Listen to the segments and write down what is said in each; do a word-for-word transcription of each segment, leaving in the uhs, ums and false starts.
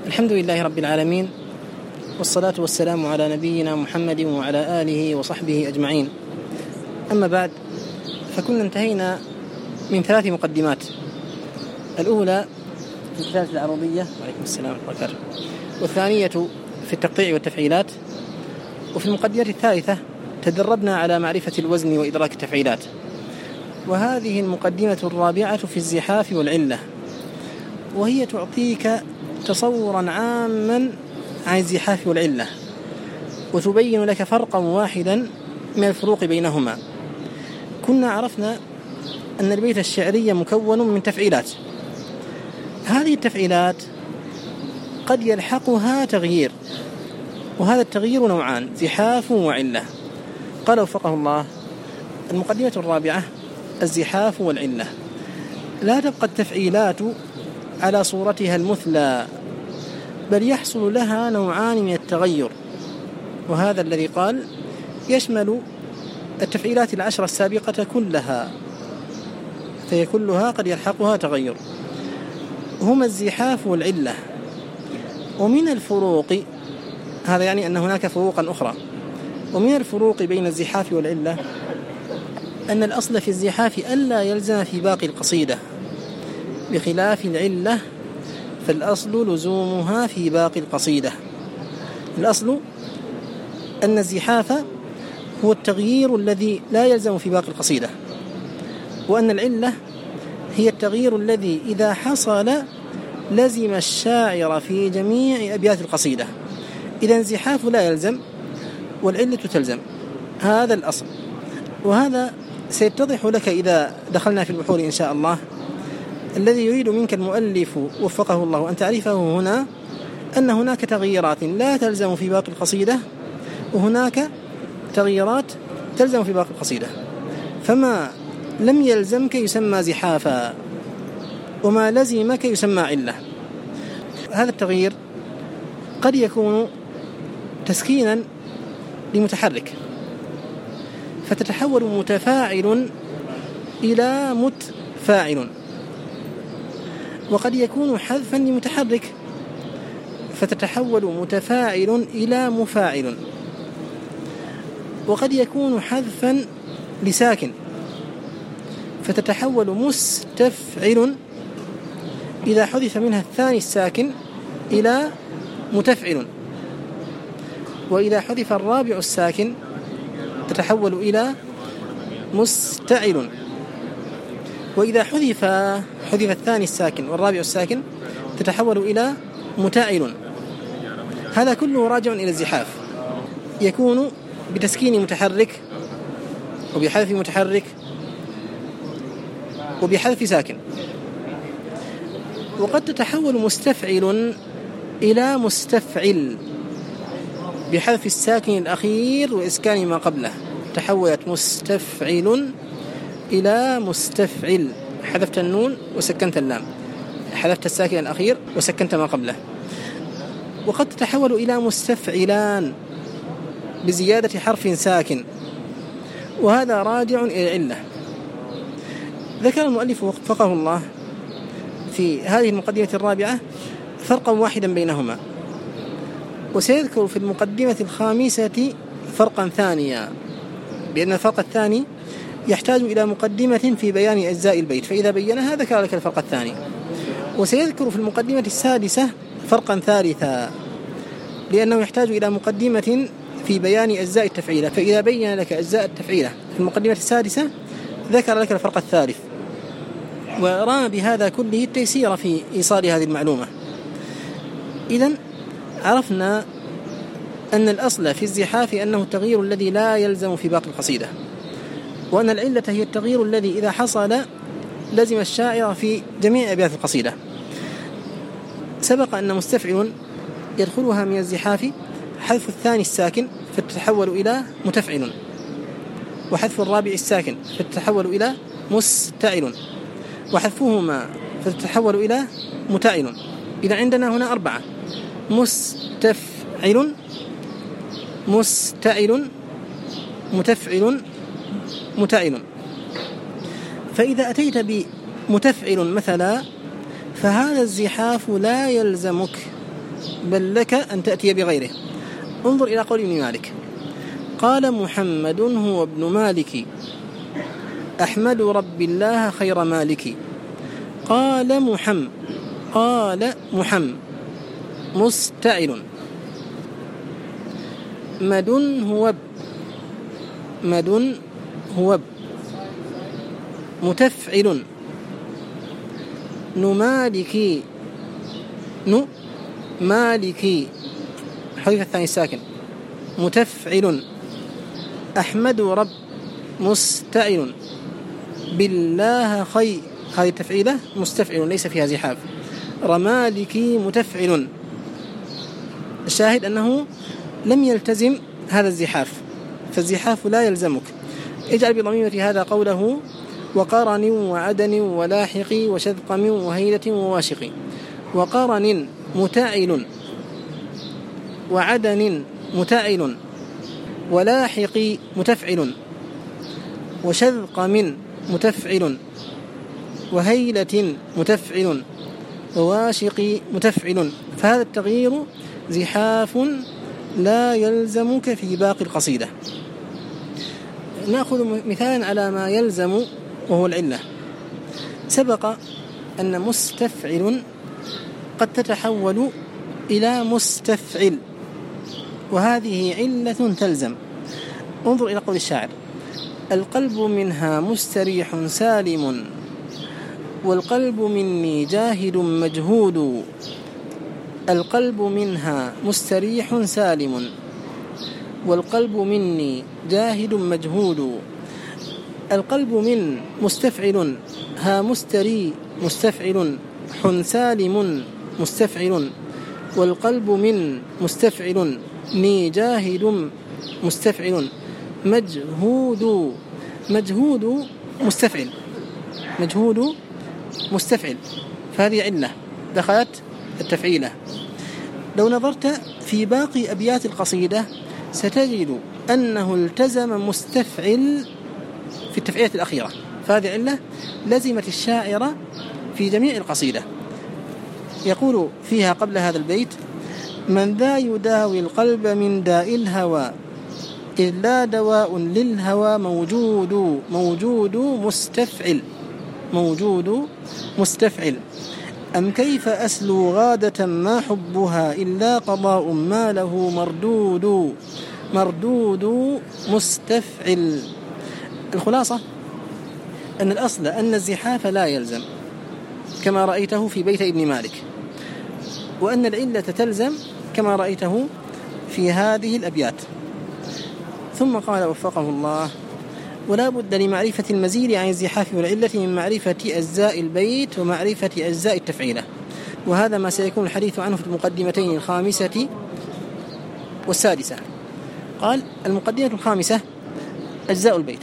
الحمد لله رب العالمين، والصلاة والسلام على نبينا محمد وعلى آله وصحبه أجمعين. أما بعد، فكنا انتهينا من ثلاث مقدمات. الأولى في الكتابة العربية، وعليكم السلام ورحمة الله وبركاته، والثانية في التقطيع والتفعيلات، وفي المقدمة الثالثة تدربنا على معرفة الوزن وإدراك التفعيلات. وهذه المقدمة الرابعة في الزحاف والعلة، وهي تعطيك تصورا عاما عن الزحاف والعلة، وتبين لك فرقا واحدا من الفروق بينهما. كنا عرفنا أن البيت الشعري مكون من تفعيلات. هذه التفعيلات قد يلحقها تغيير، وهذا التغيير نوعان: زحاف وعلة. قال وفقه الله: المقدمة الرابعة الزحاف والعلة. لا تبقى التفعيلات على صورتها المثلى، بل يحصل لها نوعان من التغير، وهذا الذي قال يشمل التفعيلات العشرة السابقة كلها، فهي كلها قد يلحقها تغير، هما الزحاف والعلة. ومن الفروق، هذا يعني أن هناك فروقا أخرى، ومن الفروق بين الزحاف والعلة أن الأصل في الزحاف ألا يلزم في باقي القصيدة، بخلاف العلة فالأصل لزومها في باقي القصيدة. الأصل أن الزحاف هو التغيير الذي لا يلزم في باقي القصيدة، وأن العلة هي التغيير الذي إذا حصل لزم الشاعر في جميع أبيات القصيدة. إذا الزحاف لا يلزم والعلة تلزم، هذا الأصل. وهذا سيتضح لك إذا دخلنا في البحور إن شاء الله. الذي يريد منك المؤلف وفقه الله أن تعرفه هنا أن هناك تغييرات لا تلزم في باقي القصيدة، وهناك تغييرات تلزم في باقي القصيدة. فما لم يلزمك يسمى زحافا، وما لزمك يسمى علة. هذا التغيير قد يكون تسكينا لمتحرك فتتحول متفاعل إلى متفاعل، وقد يكون حذفا لمتحرك فتتحول متفاعل إلى مفاعل، وقد يكون حذفا لساكن فتتحول مستفعل إذا حذف منها الثاني الساكن إلى متفعل، وإذا حذف الرابع الساكن تتحول إلى مستعل، وإذا حذف حذف الثاني الساكن والرابع الساكن تتحول إلى متاعل. هذا كله راجع إلى الزحاف، يكون بتسكين متحرك وبحذف متحرك وبحذف ساكن. وقد تتحول مستفعل إلى مستفعل بحذف الساكن الأخير وإسكان ما قبله، تحولت مستفعل إلى مستفعل، حذفت النون وسكنت اللام، حذفت الساكن الأخير وسكنت ما قبله. وقد تتحول إلى مستفعلان بزيادة حرف ساكن، وهذا راجع إلى العلة. ذكر المؤلف وفقه الله في هذه المقدمة الرابعة فرقا واحدا بينهما، وسيذكر في المقدمة الخامسة فرقا ثانيا، بأن الفرق الثاني يحتاج إلى مقدمة في بيان أجزاء البيت، فإذا بينها ذكر لك الفرق الثاني. وسيذكر في المقدمة السادسة فرقا ثالثا، لأنه يحتاج إلى مقدمة في بيان أجزاء التفعيلة، فإذا بين لك أجزاء التفعيلة في المقدمة السادسة ذكر لك الفرق الثالث. ورام بهذا كله التيسير في إيصال هذه المعلومة. إذن عرفنا أن الأصل في الزحاف أنه التغيير الذي لا يلزم في باقي القصيدة، وأن العلة هي التغيير الذي إذا حصل لزم الشاعر في جميع أبيات القصيدة. سبق أن مستفعل يدخلها من الزحاف حذف الثاني الساكن فتتحول إلى متفعل، وحذف الرابع الساكن فتتحول إلى مستعل، وحذفهما فتتحول إلى متعل. إذا عندنا هنا أربعة: مستفعل، مستعل، متفعل، متعل. فإذا أتيت بمتفعل مثلا فهذا الزحاف لا يلزمك بل لك أن تأتي بغيره. انظر إلى قول ابن مالك: قال محمد هو ابن مالك أحمد رب الله خير مالك. قال محمد قال محمد مستعل. مد هو مد هو متفعل. نمالكي نو مالكي حرف الثاني ساكن. متفعل. أحمد رب مستعل. بالله خي هذه التفعيلة مستفعل ليس فيها زحاف. رمالكي متفعل. الشاهد أنه لم يلتزم هذا الزحاف، فالزحاف لا يلزمك. اجعل بضميمة هذا قوله: وقرن وعدن ولاحق وشذقم وهيلة وواشق. وقرن متعل، وعدن متعل، ولاحق متفعل، وشذقم متفعل، وهيلة متفعل، وواشق متفعل. فهذا التغيير زحاف لا يلزمك في باقي القصيدة. نأخذ مثالا على ما يلزم وهو العلة. سبق أن مستفعل قد تتحول إلى مستفعل، وهذه علة تلزم. انظر إلى قول الشاعر: القلب منها مستريح سالم، والقلب مني جاهد مجهود. القلب منها مستريح سالم، والقلب مني جاهد مجهود. القلب من مستفعل، ها مستري مستفعل، حن سالم مستفعل. والقلب من مستفعل، ني جاهد مستفعل. مجهود مجهود مستفعل مجهود مستفعل، فهذه علة دخلت التفعيلة. لو نظرت في باقي أبيات القصيدة ستجد أنه التزم مستفعل في التفعيلة الأخيرة، فهذه علة لزمت الشاعر في جميع القصيدة. يقول فيها قبل هذا البيت: من ذا يداوي القلب من داء الهوى، إذ لا دواء للهوى موجود. موجود مستفعل موجود مستفعل. أم كيف أسلو غادة ما حبها إلا قضاء ما له مردود. مردود مستفعل. الخلاصة أن الأصل أن الزحاف لا يلزم كما رأيته في بيت ابن مالك، وأن العلة تلزم كما رأيته في هذه الأبيات. ثم قال وفقه الله: ولا بد لمعرفة المزيد عن الزحاف والعلة من معرفة أجزاء البيت ومعرفة أجزاء التفعيلة، وهذا ما سيكون الحديث عنه في المقدمتين الخامسة والسادسة. قال: المقدمة الخامسة أجزاء البيت.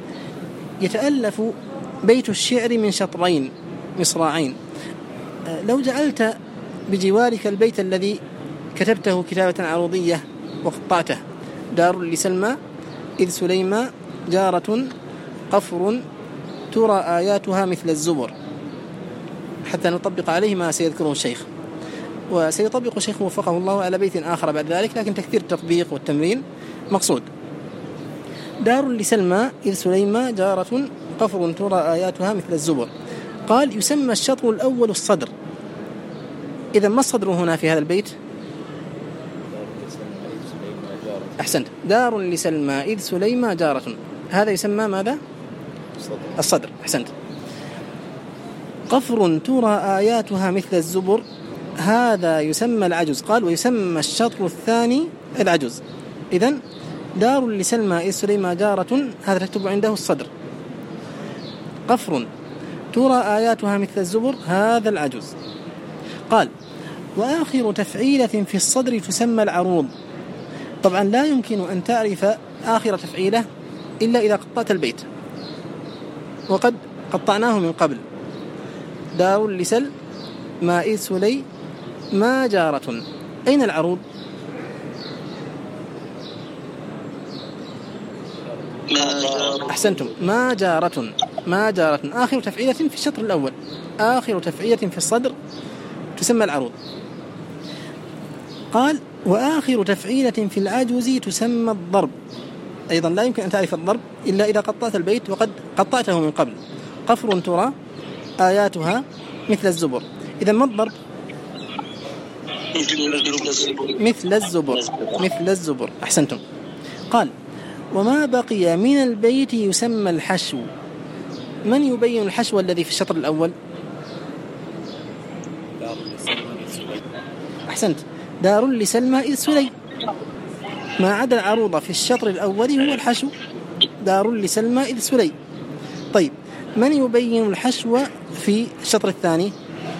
يتألف بيت الشعر من شطرين مصراعين. لو جعلت بجوارك البيت الذي كتبته كتابة عروضية وقطعته: دار لسلمى إذ سليمى جارة قفر ترى آياتها مثل الزبر، حتى نطبق عليه ما سيذكره الشيخ. وسيطبق الشيخ وفقه الله على بيت آخر بعد ذلك، لكن تكثير التطبيق والتمرين مقصود. دار لسلمى إذ سليمى جارة قفر ترى آياتها مثل الزبر. قال: يسمى الشطر الأول الصدر. إذا ما الصدر هنا في هذا البيت؟ أحسنت، دار لسلمى إذ سليمى جارة، هذا يسمى ماذا؟ الصدر. أحسنت. قفر ترى آياتها مثل الزبر، هذا يسمى العجز. قال: ويسمى الشطر الثاني العجز. إذن دار لسلمى إذ سليمى جارة، هذا تكتب عنده الصدر. قفر ترى آياتها مثل الزبر، هذا العجز. قال: وآخر تفعيلة في الصدر تسمى العروض. طبعا لا يمكن أن تعرف آخر تفعيلة إلا إذا قطعت البيت، وقد قطعناه من قبل. دار لسل ما إذ سلي ما جارة، أين العروض؟ أحسنتم، ما جارة ما جارة آخر تفعيلة في الشطر الأول، آخر تفعيلة في الصدر تسمى العروض. قال وآخر تفعيلة في العجوز تسمى الضرب. أيضا لا يمكن أن تعرف الضرب إلا إذا قطعت البيت، وقد قطعته من قبل. قفر ترى آياتها مثل الزبر. إذا ما الضرب؟ مثل الزبر. مثل الزبر، أحسنتم. قال وما بقي من البيت يسمى الحشو. من يبين الحشو الذي في الشطر الأول؟ أحسنت، دار لسلمى إذ سلي. ما عدا العروضة في الشطر الأول هو الحشو، دار لسلمى إذ سلي. طيب من يبين الحشو في الشطر الثاني؟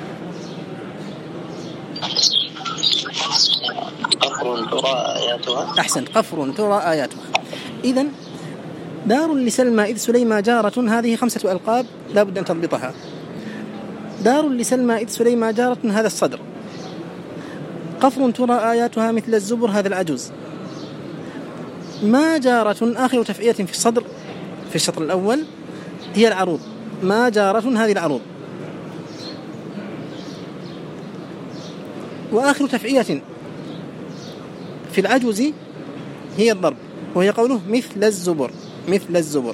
قفر ترى آياتها. أحسنت، قفر ترى آياتها. إذن دار لسلمى إذ سليمى جارة، هذه خمسة ألقاب لا بد أن تضبطها. دار لسلمى إذ سليمى جارة هذا الصدر. قفر ترى آياتها مثل الزبر هذا العجوز. ما جارة آخر تفعيلة في الصدر في الشطر الأول هي العروض. ما جارة هذه العروض. وآخر تفعيلة في العجوز هي الضرب، وهي قوله مثل الزبر. مثل الزبر.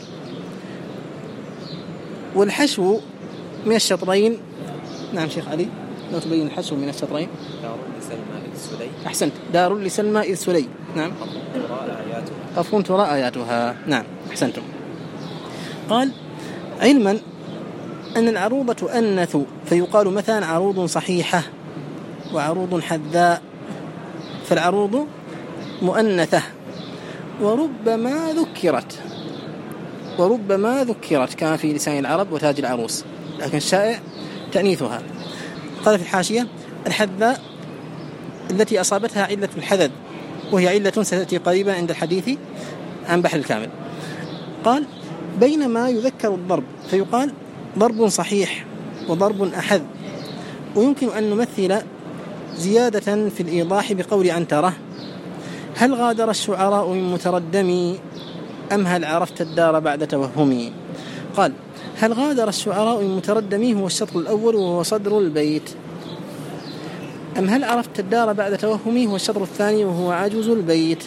والحشو من الشطرين. نعم شيخ علي، لو تبين الحشو من الشطرين. دار لسلمى إذ سلي. أحسنت، دار لسلمى إذ سلي. نعم. قفر ترى آياتها. نعم أحسنتم. قال علما أن العروض تؤنث، فيقال مثلا عروض صحيحة وعروض حذاء، فالعروض مؤنثة وربما ذكرت وربما ذكرت كما في لسان العرب وتاج العروس، لكن الشائع تأنيثها. قال في الحاشية الحذاء التي أصابتها علة الحذذ، وهي علة ستأتي قريبا عند الحديث عن بحر الكامل. قال بينما يذكر الضرب فيقال ضرب صحيح وضرب أحذ. ويمكن أن نمثل زيادة في الإيضاح بقول عنترة هل غادر الشعراء من متردمي أم هل عرفت الدار بعد توهمي. قال هل غادر الشعراء من متردمي هو الشطر الأول وهو صدر البيت، أم هل عرفت الدار بعد توهمي هو الشطر الثاني وهو عجوز البيت.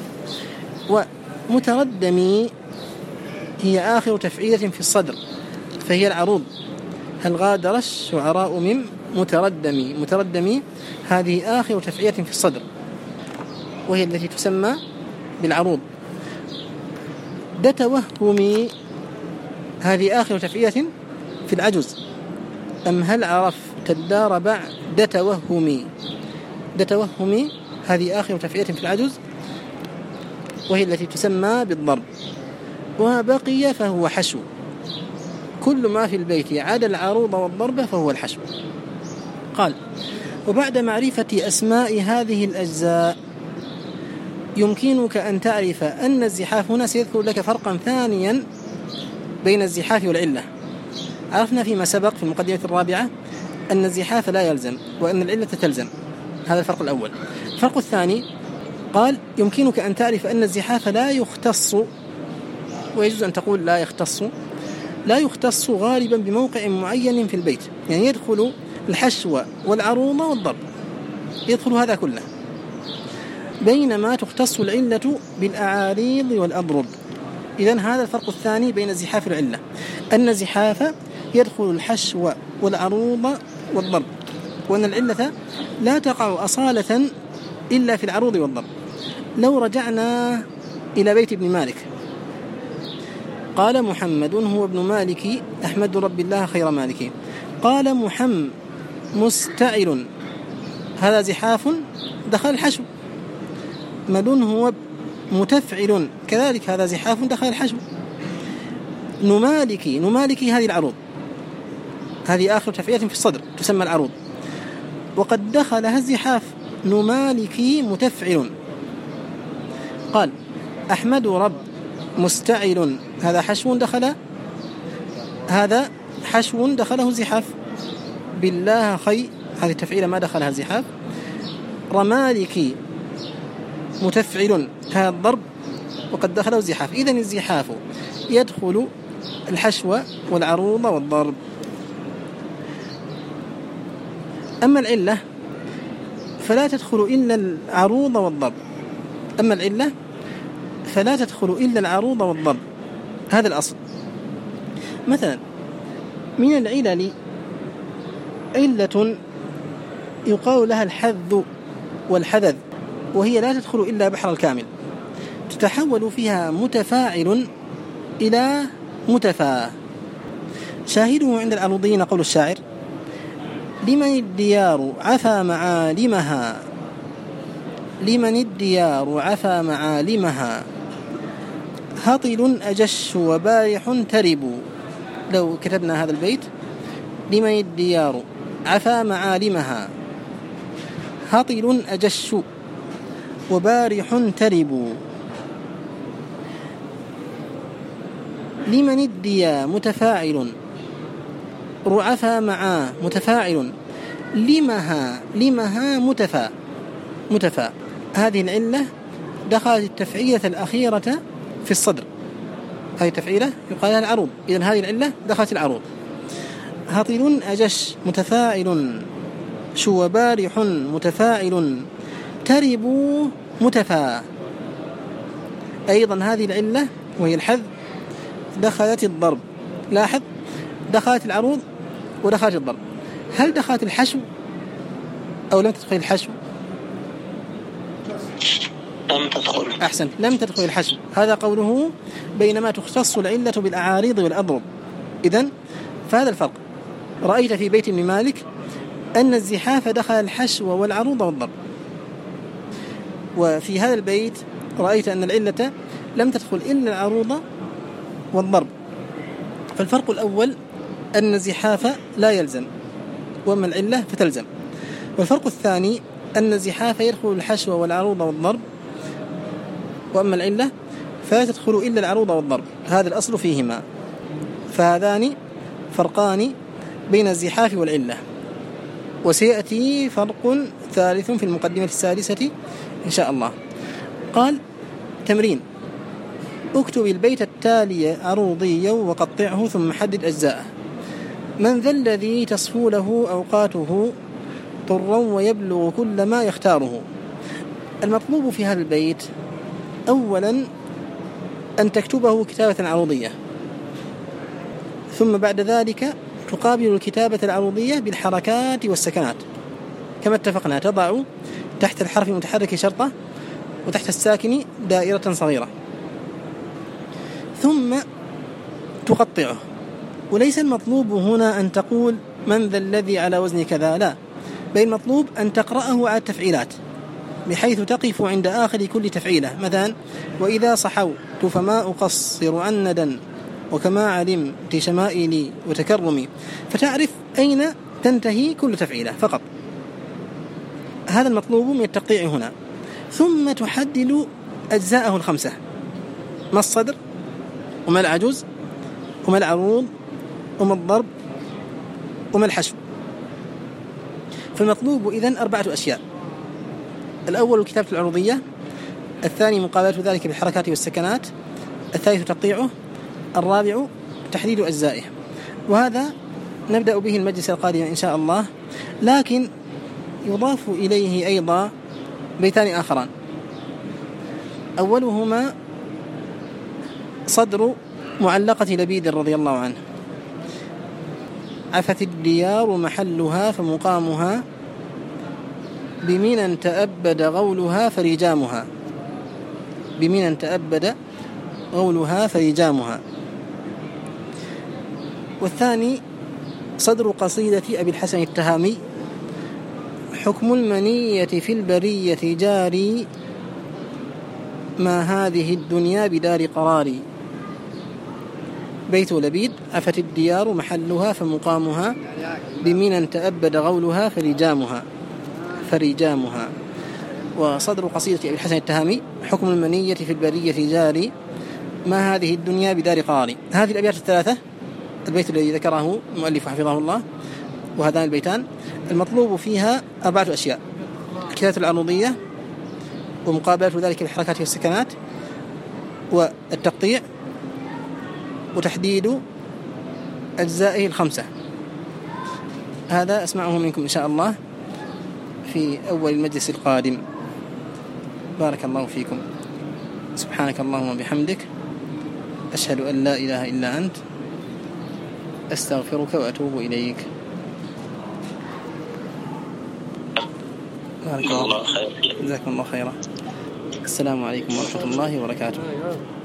ومتردمي هي آخر تفعيلة في الصدر فهي العروض. هل غادر الشعراء من متردمي. متردمي هذه آخر تفعيلة في الصدر وهي التي تسمى بالعروض. دتوهمي هذه آخر تفعيلة في العجز. أم هل عرفت الدار بعد توهمي. دتوهمي هذه آخر تفعيلة في العجز وهي التي تسمى بالضرب. وما بقي فهو حشو. كل ما في البيت عدا العروض والضرب فهو الحشو. قال وبعد معرفة أسماء هذه الأجزاء يمكنك أن تعرف أن الزحاف هنا سيذكر لك فرقا ثانيا بين الزحاف والعلة. عرفنا فيما سبق في المقدمة الرابعة أن الزحاف لا يلزم وأن العلة تلزم، هذا الفرق الأول. الفرق الثاني قال يمكنك أن تعرف أن الزحاف لا يختص، ويجوز أن تقول لا يختص، لا يختص غالبا بموقع معين في البيت، يعني يدخل الحشو والعروض والضرب، يدخل هذا كله، بينما تختص العلة بالأعاريض والأضرب. إذن هذا الفرق الثاني بين الزحاف والعلة، أن الزحاف يدخل الحشو والعروض والضرب، وأن العلة لا تقع أصالة إلا في العروض والضرب. لو رجعنا إلى بيت ابن مالك قال محمد هو ابن مالك أحمد رب الله خير مالك. قال محمد مستعل، هذا زحاف دخل الحشو. مدن هو متفعل، كذلك هذا زحاف دخل الحشو. نمالكي، نمالكي هذه العروض، هذه آخر تفعيلة في الصدر تسمى العروض، وقد دخلها الزحاف. نمالكي متفعل. قال أحمد رب مستعل، هذا حشو دخل، هذا حشو دخله الزحاف. بالله خي، هذه التفعيلة ما دخلها الزحاف. رمالكي متفعل، هذا الضرب وقد دخله الزحاف. إذن الزحاف يدخل الحشو والعروض والضرب. أما العلة فلا تدخل إلا العروض والضرب. أما العلة فلا تدخل إلا العروض والضرب، هذا الأصل. مثلا من العلل علة يقال لها الحذ والحذذ، وهي لا تدخل إلا بحر الكامل، تتحول فيها متفاعل إلى متفا. شاهده عند العروضيين قول الشاعر: لمن الديار عفا معالمها، لمن الديار عفا معالمها، هطل أجش وبارح ترب. لو كتبنا هذا البيت: لمن الديار عفا معالمها، هطل أجش وبارح ترب. لمن الديا متفاعل، رعفا معا متفاعل، لمها لمها متفا متفا. هذه العلة دخلت التفعيلة الأخيرة في الصدر، هذه التفعيلة يقال لها العروض، إذن هذه العلة دخلت العروض. هطل أجش متفاعل، شو بارح متفاعل، ترب متفا. أيضا هذه العلة وهي الحذ دخلت الضرب. لاحظ، دخلت العروض ودخلت الضرب. هل دخلت الحشو أو لم تدخل الحشو؟ لم تدخل. أحسن، لم تدخل الحشو. هذا قوله بينما تختص العلة بالأعارض والأضرب. إذن فهذا الفرق. رأيت في بيت ابن مالك أن الزحاف دخل الحشو والعروض والضرب، وفي هذا البيت رأيت أن العلة لم تدخل إلا العروض والضرب. فالفرق الأول أن الزحاف لا يلزم، وأما العلة فتلزم. والفرق الثاني أن الزحاف يدخل الحشو والعروض والضرب، وأما العلة فلا تدخل إلا العروض والضرب. هذا الأصل فيهما. فهذان فرقان بين الزحاف والعلة. وسيأتي فرق ثالث في المقدمة السادسة إن شاء الله. قال: تمرين: اكتب البيت التالي عروضيا وقطعه ثم حدد أجزاءه. من ذا الذي تصفو له أوقاته طرا ويبلغ كل ما يختاره. المطلوب في هذا البيت أولا أن تكتبه كتابة عروضية، ثم بعد ذلك تقابل الكتابة العروضية بالحركات والسكنات كما اتفقنا. تضع تحت الحرف المتحرك شرطة، وتحت الساكن دائرة صغيرة، ثم تقطعه. وليس المطلوب هنا أن تقول من ذا الذي على وزن كذا، لا، بل المطلوب أن تقرأه على التفعيلات بحيث تقف عند آخر كل تفعيلة. مثلا: وإذا صحوت فما أقصر عن ندى وكما علمت شمائلي وتكرمي، فتعرف أين تنتهي كل تفعيلة فقط. هذا المطلوب من التقطيع هنا. ثم تحدد أجزاءه الخمسة: ما الصدر، وما العجوز، وما العروض، وما الضرب، وما الحشو. فالمطلوب إذن أربعة أشياء: الأول كتابة العروضية، الثاني مقابلة ذلك بالحركات والسكنات، الثالث تقطيعه، الرابع تحديد أجزائه. وهذا نبدأ به المجلس القادم إن شاء الله. لكن يضاف إليه أيضا بيتان آخران، أولهما صدر معلقة لبيد رضي الله عنه: عفت الديار محلها فمقامها، بمنى تأبد غولها فرجامها، بمنى تأبد غولها فرجامها. والثاني صدر قصيدة أبي الحسن التهامي: حكم المنية في البرية جاري، ما هذه الدنيا بدار قراري. بيت لبيد: عفت الديار محلها فمقامها، بمنى تأبد غولها فرجامها فرجامها. وصدر قصيدة أبي الحسن التهامي: حكم المنية في البرية جاري، ما هذه الدنيا بدار قراري. هذه الأبيات الثلاثة، البيت الذي ذكره المؤلف حفظه الله وهذان البيتان، المطلوب فيها أربعة أشياء: الكتابة العروضية، ومقابلة ذلك بالحركات والسكنات، والتقطيع، وتحديد أجزائه الخمسة. هذا أسمعه منكم إن شاء الله في أول المجلس القادم. بارك الله فيكم. سبحانك اللهم وبحمدك، أشهد أن لا إله إلا أنت، أستغفرك وأتوب إليك. بارك الله. جزاكم الله خيرا. السلام عليكم ورحمة الله وبركاته.